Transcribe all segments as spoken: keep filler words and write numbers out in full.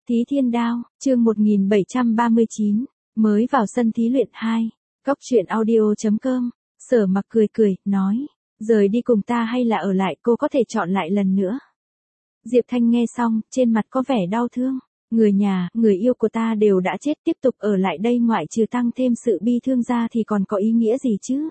Thí Thiên Đao, chương một nghìn bảy trăm ba mươi chín, mới vào sân thí luyện hai, Cóc truyện audio chấm com, Sở Mặc cười cười, nói, rời đi cùng ta hay là ở lại, cô có thể chọn lại lần nữa. Diệp Thanh nghe xong, trên mặt có vẻ đau thương, người nhà, người yêu của ta đều đã chết, tiếp tục ở lại đây ngoại trừ tăng thêm sự bi thương ra thì còn có ý nghĩa gì chứ?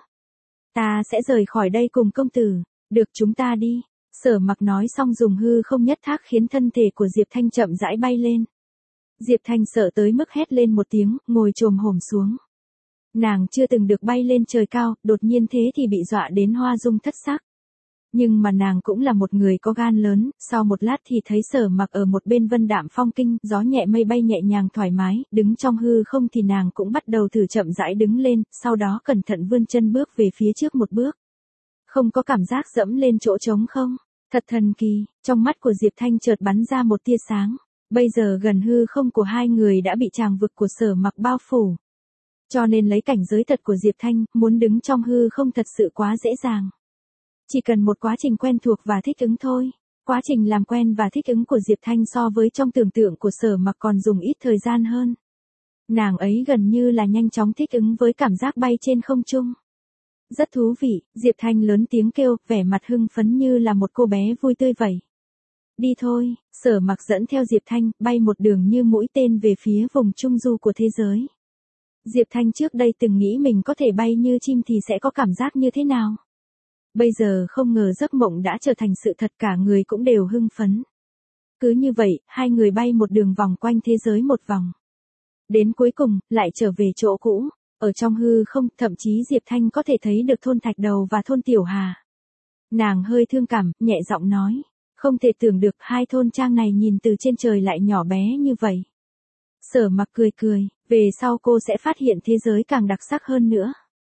Ta sẽ rời khỏi đây cùng công tử, được chúng ta đi. Sở Mặc nói xong dùng hư không nhất thác khiến thân thể của Diệp Thanh chậm rãi bay lên. Diệp Thanh sợ tới mức hét lên một tiếng, ngồi chồm hổm xuống. Nàng chưa từng được bay lên trời cao, đột nhiên thế thì bị dọa đến hoa dung thất sắc. Nhưng mà nàng cũng là một người có gan lớn, sau một lát thì thấy Sở Mặc ở một bên vân đạm phong kinh, gió nhẹ mây bay nhẹ nhàng thoải mái, đứng trong hư không thì nàng cũng bắt đầu thử chậm rãi đứng lên, sau đó cẩn thận vươn chân bước về phía trước một bước. Không có cảm giác dẫm lên chỗ trống không? Thật thần kỳ, trong mắt của Diệp Thanh chợt bắn ra một tia sáng. Bây giờ gần hư không của hai người đã bị tràng vực của Sở Mặc bao phủ. Cho nên lấy cảnh giới thật của Diệp Thanh, muốn đứng trong hư không thật sự quá dễ dàng. Chỉ cần một quá trình quen thuộc và thích ứng thôi. Quá trình làm quen và thích ứng của Diệp Thanh so với trong tưởng tượng của Sở Mặc còn dùng ít thời gian hơn. Nàng ấy gần như là nhanh chóng thích ứng với cảm giác bay trên không trung. Rất thú vị, Diệp Thanh lớn tiếng kêu, vẻ mặt hưng phấn như là một cô bé vui tươi vậy. Đi thôi, Sở Mặc dẫn theo Diệp Thanh, bay một đường như mũi tên về phía vùng trung du của thế giới. Diệp Thanh trước đây từng nghĩ mình có thể bay như chim thì sẽ có cảm giác như thế nào. Bây giờ không ngờ giấc mộng đã trở thành sự thật, cả người cũng đều hưng phấn. Cứ như vậy, hai người bay một đường vòng quanh thế giới một vòng. Đến cuối cùng, lại trở về chỗ cũ. Ở trong hư không, thậm chí Diệp Thanh có thể thấy được thôn Thạch Đầu và thôn Tiểu Hà. Nàng hơi thương cảm, nhẹ giọng nói. Không thể tưởng được hai thôn trang này nhìn từ trên trời lại nhỏ bé như vậy. Sở Mặc cười cười, về sau cô sẽ phát hiện thế giới càng đặc sắc hơn nữa.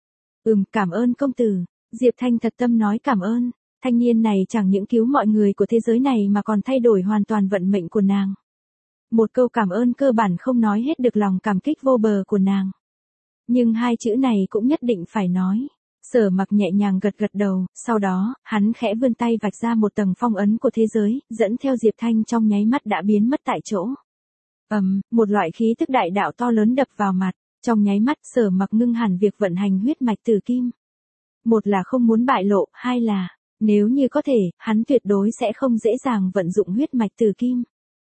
Ừm, cảm ơn công tử. Diệp Thanh thật tâm nói cảm ơn. Thanh niên này chẳng những cứu mọi người của thế giới này mà còn thay đổi hoàn toàn vận mệnh của nàng. Một câu cảm ơn cơ bản không nói hết được lòng cảm kích vô bờ của nàng. Nhưng hai chữ này cũng nhất định phải nói. Sở Mặc nhẹ nhàng gật gật đầu, sau đó, hắn khẽ vươn tay vạch ra một tầng phong ấn của thế giới, dẫn theo Diệp Thanh trong nháy mắt đã biến mất tại chỗ. Ầm, um, một loại khí tức đại đạo to lớn đập vào mặt, trong nháy mắt Sở Mặc ngưng hẳn việc vận hành huyết mạch tử kim. Một là không muốn bại lộ, hai là, nếu như có thể, hắn tuyệt đối sẽ không dễ dàng vận dụng huyết mạch tử kim.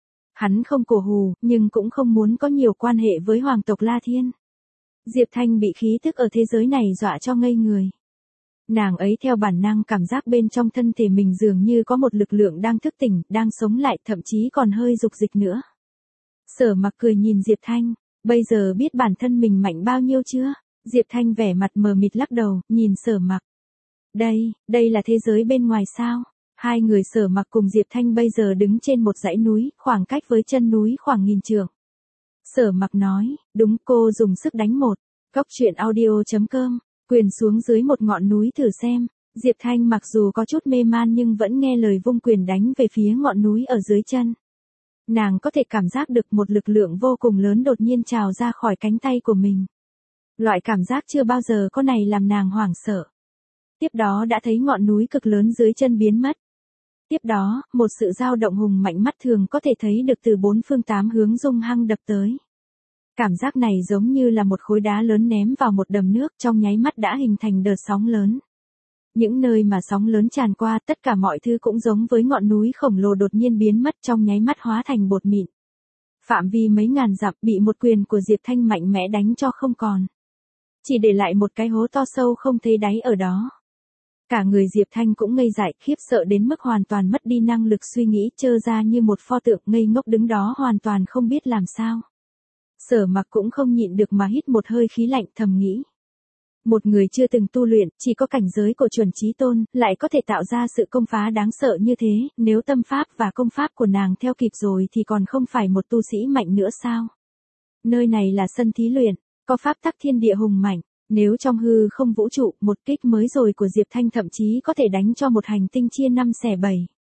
Hắn không cổ hù, nhưng cũng không muốn có nhiều quan hệ với hoàng tộc La Thiên. Diệp Thanh bị khí tức ở thế giới này dọa cho ngây người. Nàng ấy theo bản năng cảm giác bên trong thân thể mình dường như có một lực lượng đang thức tỉnh, đang sống lại, thậm chí còn hơi dục dịch nữa. Sở Mặc cười nhìn Diệp Thanh, bây giờ biết bản thân mình mạnh bao nhiêu chưa? Diệp Thanh vẻ mặt mờ mịt lắc đầu, nhìn Sở Mặc. Đây, đây là thế giới bên ngoài sao? Hai người Sở Mặc cùng Diệp Thanh bây giờ đứng trên một dãy núi, khoảng cách với chân núi khoảng nghìn trượng. Sở Mặc nói, đúng, cô dùng sức đánh một. Cóc truyện audio chấm com, quyền xuống dưới một ngọn núi thử xem. Diệp Thanh mặc dù có chút mê man nhưng vẫn nghe lời vung quyền đánh về phía ngọn núi ở dưới chân. Nàng có thể cảm giác được một lực lượng vô cùng lớn đột nhiên trào ra khỏi cánh tay của mình. Loại cảm giác chưa bao giờ có này làm nàng hoảng sợ. Tiếp đó đã thấy ngọn núi cực lớn dưới chân biến mất. Tiếp đó, một sự dao động hùng mạnh mắt thường có thể thấy được từ bốn phương tám hướng hung hăng đập tới. Cảm giác này giống như là một khối đá lớn ném vào một đầm nước, trong nháy mắt đã hình thành đợt sóng lớn. Những nơi mà sóng lớn tràn qua, tất cả mọi thứ cũng giống với ngọn núi khổng lồ đột nhiên biến mất, trong nháy mắt hóa thành bột mịn. Phạm vi mấy ngàn dặm bị một quyền của Diệp Thanh mạnh mẽ đánh cho không còn. Chỉ để lại một cái hố to sâu không thấy đáy ở đó. Cả người Diệp Thanh cũng ngây dại, khiếp sợ đến mức hoàn toàn mất đi năng lực suy nghĩ, trơ ra như một pho tượng ngây ngốc đứng đó hoàn toàn không biết làm sao. Sở Mặc cũng không nhịn được mà hít một hơi khí lạnh, thầm nghĩ. Một người chưa từng tu luyện, chỉ có cảnh giới của chuẩn chí tôn, lại có thể tạo ra sự công phá đáng sợ như thế, nếu tâm pháp và công pháp của nàng theo kịp rồi thì còn không phải một tu sĩ mạnh nữa sao? Nơi này là sân thí luyện, có pháp tắc thiên địa hùng mạnh, nếu trong hư không vũ trụ, một kích mới rồi của Diệp Thanh thậm chí có thể đánh cho một hành tinh chia năm xẻ bảy.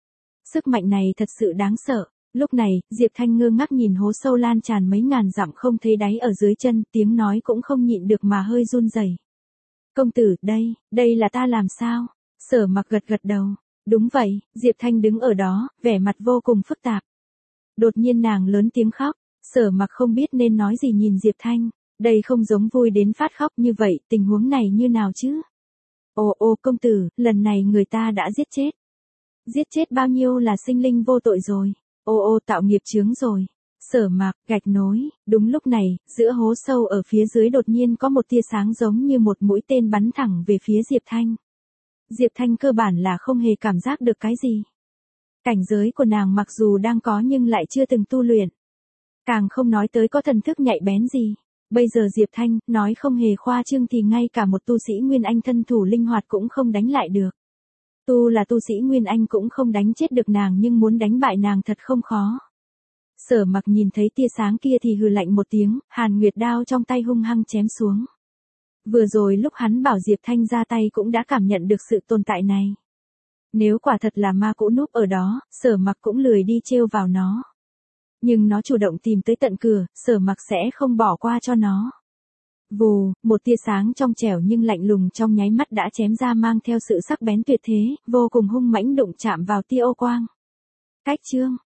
Sức mạnh này thật sự đáng sợ. Lúc này, Diệp Thanh ngơ ngác nhìn hố sâu lan tràn mấy ngàn dặm không thấy đáy ở dưới chân, tiếng nói cũng không nhịn được mà hơi run rẩy. Công tử, đây, đây là ta làm sao? Sở Mặc gật gật đầu. Đúng vậy, Diệp Thanh đứng ở đó, vẻ mặt vô cùng phức tạp. Đột nhiên nàng lớn tiếng khóc, Sở Mặc không biết nên nói gì nhìn Diệp Thanh, đây không giống vui đến phát khóc như vậy, tình huống này như nào chứ? Ô ô công tử, lần này người ta đã giết chết. Giết chết bao nhiêu là sinh linh vô tội rồi, ô ô tạo nghiệp chướng rồi. Sở Mặc, gạch nối, đúng lúc này, giữa hố sâu ở phía dưới đột nhiên có một tia sáng giống như một mũi tên bắn thẳng về phía Diệp Thanh. Diệp Thanh cơ bản là không hề cảm giác được cái gì. Cảnh giới của nàng mặc dù đang có nhưng lại chưa từng tu luyện. Càng không nói tới có thần thức nhạy bén gì. Bây giờ Diệp Thanh, nói không hề khoa trương thì ngay cả một tu sĩ Nguyên Anh thân thủ linh hoạt cũng không đánh lại được. Tu là tu sĩ Nguyên Anh cũng không đánh chết được nàng nhưng muốn đánh bại nàng thật không khó. Sở Mặc nhìn thấy tia sáng kia thì hừ lạnh một tiếng, Hàn Nguyệt đao trong tay hung hăng chém xuống. Vừa rồi lúc hắn bảo Diệp Thanh ra tay cũng đã cảm nhận được sự tồn tại này. Nếu quả thật là ma cũ núp ở đó, Sở Mặc cũng lười đi trêu vào nó. Nhưng nó chủ động tìm tới tận cửa, Sở Mặc sẽ không bỏ qua cho nó. Vù, một tia sáng trong trẻo nhưng lạnh lùng trong nháy mắt đã chém ra mang theo sự sắc bén tuyệt thế, vô cùng hung mãnh đụng chạm vào tia ô quang. Cách chương